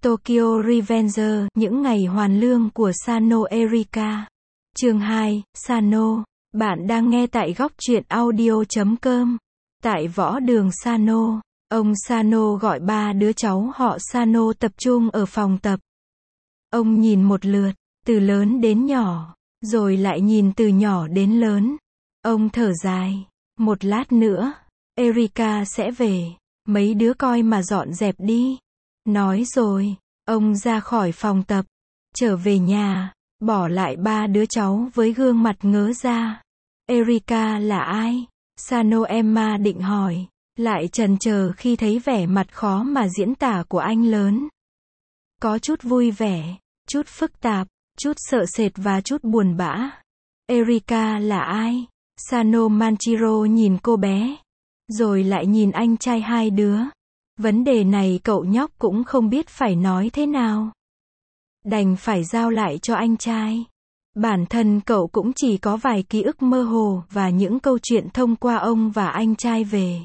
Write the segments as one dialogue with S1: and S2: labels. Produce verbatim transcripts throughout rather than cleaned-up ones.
S1: Tokyo Revenger, những ngày hoàn lương của Sano Erika. Chương hai, Sano. Bạn đang nghe tại góc truyện audio chấm com. Tại võ đường Sano, ông Sano gọi ba đứa cháu họ Sano tập trung ở phòng tập. Ông nhìn một lượt, từ lớn đến nhỏ, rồi lại nhìn từ nhỏ đến lớn. Ông thở dài, một lát nữa, Erika sẽ về, mấy đứa coi mà dọn dẹp đi. Nói rồi, ông ra khỏi phòng tập, trở về nhà, bỏ lại ba đứa cháu với gương mặt ngớ ra. Erika là ai? Sano Emma định hỏi, lại chần chờ khi thấy vẻ mặt khó mà diễn tả của anh lớn. Có chút vui vẻ, chút phức tạp, chút sợ sệt và chút buồn bã. Erika là ai? Sano Manchiro nhìn cô bé, rồi lại nhìn anh trai hai đứa. Vấn đề này cậu nhóc cũng không biết phải nói thế nào. Đành phải giao lại cho anh trai. Bản thân cậu cũng chỉ có vài ký ức mơ hồ và những câu chuyện thông qua ông và anh trai về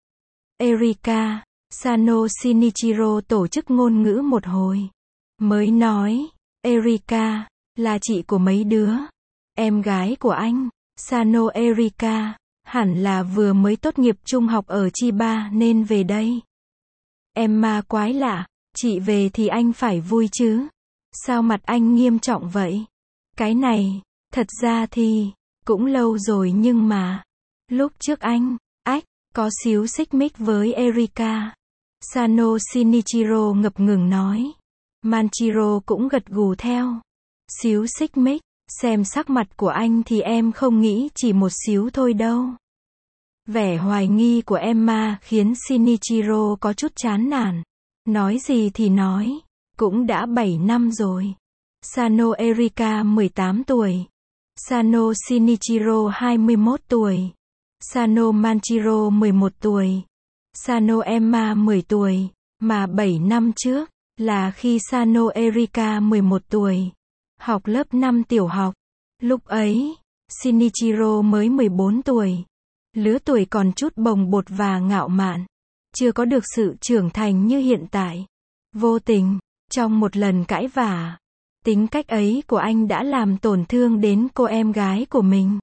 S1: Erika. Sano Shinichiro tổ chức ngôn ngữ một hồi, mới nói, Erika là chị của mấy đứa, em gái của anh. Sano Erika hẳn là vừa mới tốt nghiệp trung học ở Chiba nên về đây. Emma quái lạ, chị về thì anh phải vui chứ. Sao mặt anh nghiêm trọng vậy? Cái này, thật ra thì, cũng lâu rồi nhưng mà, lúc trước anh, ách, có xíu xích mích với Erika. Sano Shinichiro ngập ngừng nói. Manchiro cũng gật gù theo. Xíu xích mích, xem sắc mặt của anh thì em không nghĩ chỉ một xíu thôi đâu. Vẻ hoài nghi của Emma khiến Shinichiro có chút chán nản. Nói gì thì nói, cũng đã bảy năm rồi. Sano Erika mười tám tuổi. Sano Shinichiro hai mươi mốt tuổi. Sano Manchiro mười một tuổi. Sano Emma mười tuổi. Mà bảy năm trước, là khi Sano Erika mười một tuổi. Học lớp năm tiểu học. Lúc ấy, Shinichiro mới mười bốn tuổi. Lứa tuổi còn chút bồng bột và ngạo mạn. Chưa có được sự trưởng thành như hiện tại. Vô tình, trong một lần cãi vã, tính cách ấy của anh đã làm tổn thương đến cô em gái của mình.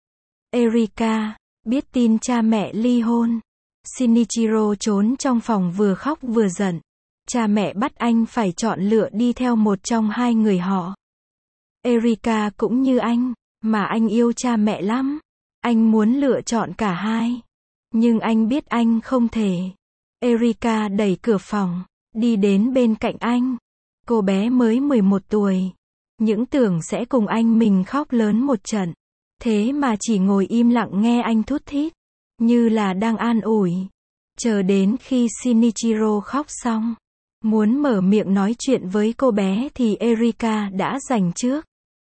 S1: Erika biết tin cha mẹ ly hôn. Shinichiro trốn trong phòng vừa khóc vừa giận. Cha mẹ bắt anh phải chọn lựa đi theo một trong hai người họ. Erika cũng như anh, mà anh yêu cha mẹ lắm. Anh muốn lựa chọn cả hai. Nhưng anh biết anh không thể. Erika đẩy cửa phòng, đi đến bên cạnh anh. Cô bé mới mười một tuổi. Những tưởng sẽ cùng anh mình khóc lớn một trận. Thế mà chỉ ngồi im lặng nghe anh thút thít. Như là đang an ủi. Chờ đến khi Shinichiro khóc xong. Muốn mở miệng nói chuyện với cô bé thì Erika đã giành trước.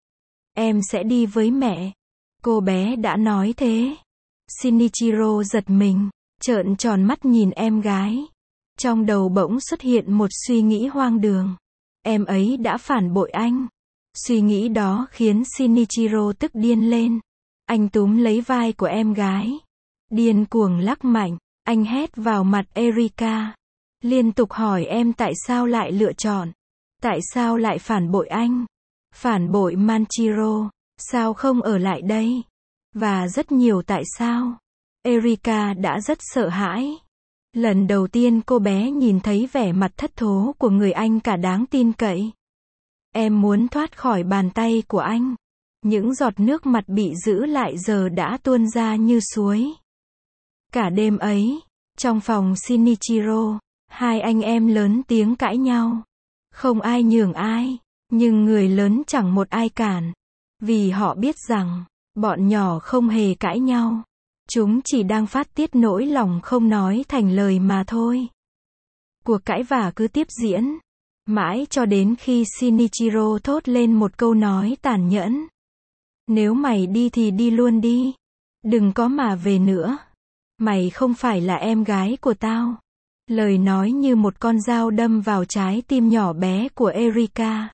S1: Em sẽ đi với mẹ. Cô bé đã nói thế. Shinichiro giật mình, trợn tròn mắt nhìn em gái. Trong đầu bỗng xuất hiện một suy nghĩ hoang đường. Em ấy đã phản bội anh. Suy nghĩ đó khiến Shinichiro tức điên lên. Anh túm lấy vai của em gái. Điên cuồng lắc mạnh, anh hét vào mặt Erika. Liên tục hỏi em tại sao lại lựa chọn. Tại sao lại phản bội anh. Phản bội Manchiro. Sao không ở lại đây? Và rất nhiều tại sao. Erika đã rất sợ hãi. Lần đầu tiên cô bé nhìn thấy vẻ mặt thất thố của người anh cả đáng tin cậy. Em muốn thoát khỏi bàn tay của anh. Những giọt nước mặt bị giữ lại giờ đã tuôn ra như suối. Cả đêm ấy, trong phòng Shinichiro, hai anh em lớn tiếng cãi nhau. Không ai nhường ai, nhưng người lớn chẳng một ai cản. Vì họ biết rằng, bọn nhỏ không hề cãi nhau. Chúng chỉ đang phát tiết nỗi lòng không nói thành lời mà thôi. Cuộc cãi vã cứ tiếp diễn. Mãi cho đến khi Shinichiro thốt lên một câu nói tàn nhẫn. Nếu mày đi thì đi luôn đi. Đừng có mà về nữa. Mày không phải là em gái của tao. Lời nói như một con dao đâm vào trái tim nhỏ bé của Erika.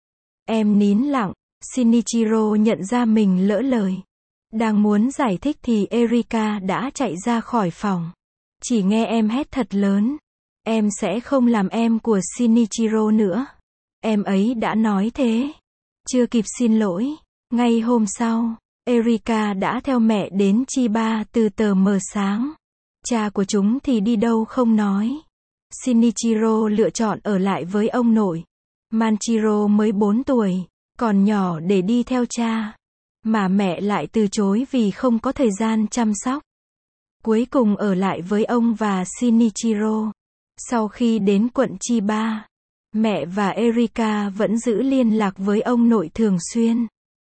S1: Em nín lặng. Shinichiro nhận ra mình lỡ lời. Đang muốn giải thích thì Erika đã chạy ra khỏi phòng. Chỉ nghe em hét thật lớn. Em sẽ không làm em của Shinichiro nữa. Em ấy đã nói thế. Chưa kịp xin lỗi. Ngay hôm sau, Erika đã theo mẹ đến Chiba từ tờ mờ sáng. Cha của chúng thì đi đâu không nói. Shinichiro lựa chọn ở lại với ông nội. Manchiro mới bốn tuổi, còn nhỏ để đi theo cha. Mà mẹ lại từ chối vì không có thời gian chăm sóc. Cuối cùng ở lại với ông và Shinichiro. Sau khi đến quận Chiba, mẹ và Erika vẫn giữ liên lạc với ông nội thường xuyên.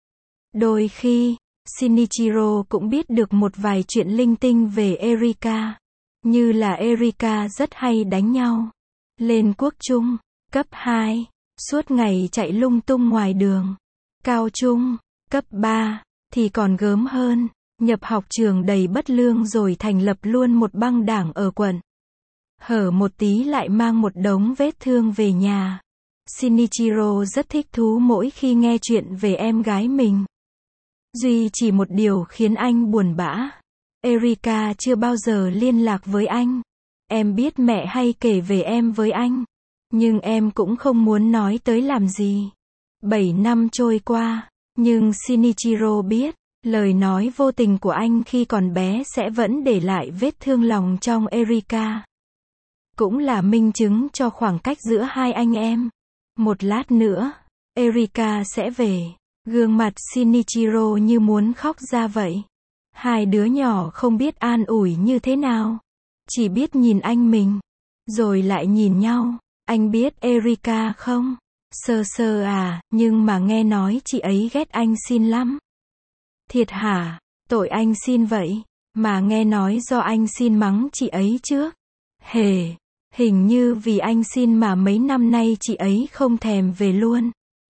S1: Đôi khi, Shinichiro cũng biết được một vài chuyện linh tinh về Erika. Như là Erika rất hay đánh nhau. Lên quốc trung, cấp hai, suốt ngày chạy lung tung ngoài đường. Cao trung, cấp ba, thì còn gớm hơn, nhập học trường đầy bất lương rồi thành lập luôn một băng đảng ở quận. Hở một tí lại mang một đống vết thương về nhà. Shinichiro rất thích thú mỗi khi nghe chuyện về em gái mình. Duy chỉ một điều khiến anh buồn bã. Erika chưa bao giờ liên lạc với anh. Em biết mẹ hay kể về em với anh. Nhưng em cũng không muốn nói tới làm gì. Bảy năm trôi qua. Nhưng Shinichiro biết, lời nói vô tình của anh khi còn bé sẽ vẫn để lại vết thương lòng trong Erika. Cũng là minh chứng cho khoảng cách giữa hai anh em. Một lát nữa, Erika sẽ về. Gương mặt Shinichiro như muốn khóc ra vậy. Hai đứa nhỏ không biết an ủi như thế nào. Chỉ biết nhìn anh mình. Rồi lại nhìn nhau. Anh biết Erika không? Sơ sơ à, nhưng mà nghe nói chị ấy ghét anh Shin lắm. Thiệt hả? Tội anh Shin vậy. Mà nghe nói do anh Shin mắng chị ấy trước. Hề, hình như vì anh Shin mà mấy năm nay chị ấy không thèm về luôn.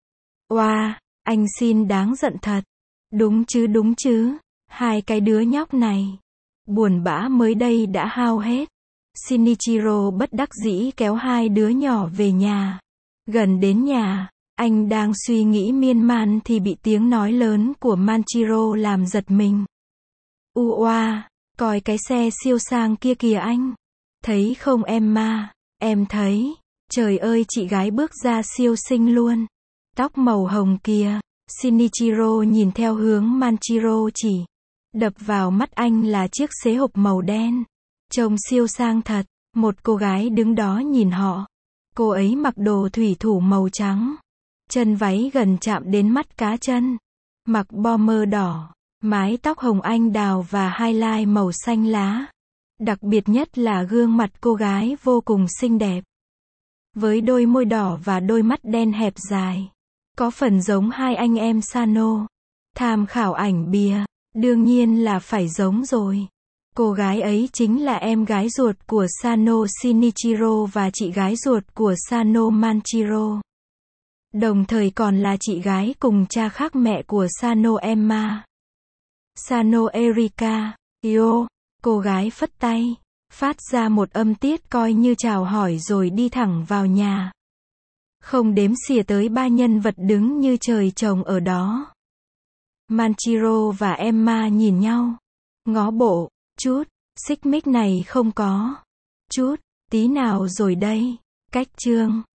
S1: Oa, anh Shin đáng giận thật. Đúng chứ đúng chứ. Hai cái đứa nhóc này. Buồn bã mới đây đã hao hết. Shinichiro bất đắc dĩ kéo hai đứa nhỏ về nhà. Gần đến nhà, anh đang suy nghĩ miên man thì bị tiếng nói lớn của Manchiro làm giật mình. U oa, coi cái xe siêu sang kia kìa anh. Thấy không em ma? Em thấy. Trời ơi chị gái bước ra siêu xinh luôn. Tóc màu hồng kìa. Shinichiro nhìn theo hướng Manchiro chỉ. Đập vào mắt anh là chiếc xế hộp màu đen. Trông siêu sang thật. Một cô gái đứng đó nhìn họ. Cô ấy mặc đồ thủy thủ màu trắng. Chân váy gần chạm đến mắt cá chân. Mặc bomber đỏ. Mái tóc hồng anh đào và highlight màu xanh lá. Đặc biệt nhất là gương mặt cô gái vô cùng xinh đẹp. Với đôi môi đỏ và đôi mắt đen hẹp dài. Có phần giống hai anh em Sano. Tham khảo ảnh bìa. Đương nhiên là phải giống rồi. Cô gái ấy chính là em gái ruột của Sano Shinichiro và chị gái ruột của Sano Manchiro. Đồng thời còn là chị gái cùng cha khác mẹ của Sano Emma. Sano Erika. Yo. Cô gái phất tay. Phát ra một âm tiết coi như chào hỏi rồi đi thẳng vào nhà. Không đếm xỉa tới ba nhân vật đứng như trời trồng ở đó. Manchiro và Emma nhìn nhau. Ngó bộ. Chút. Xích mích này không có. Chút. Tí nào rồi đây. Cách chương.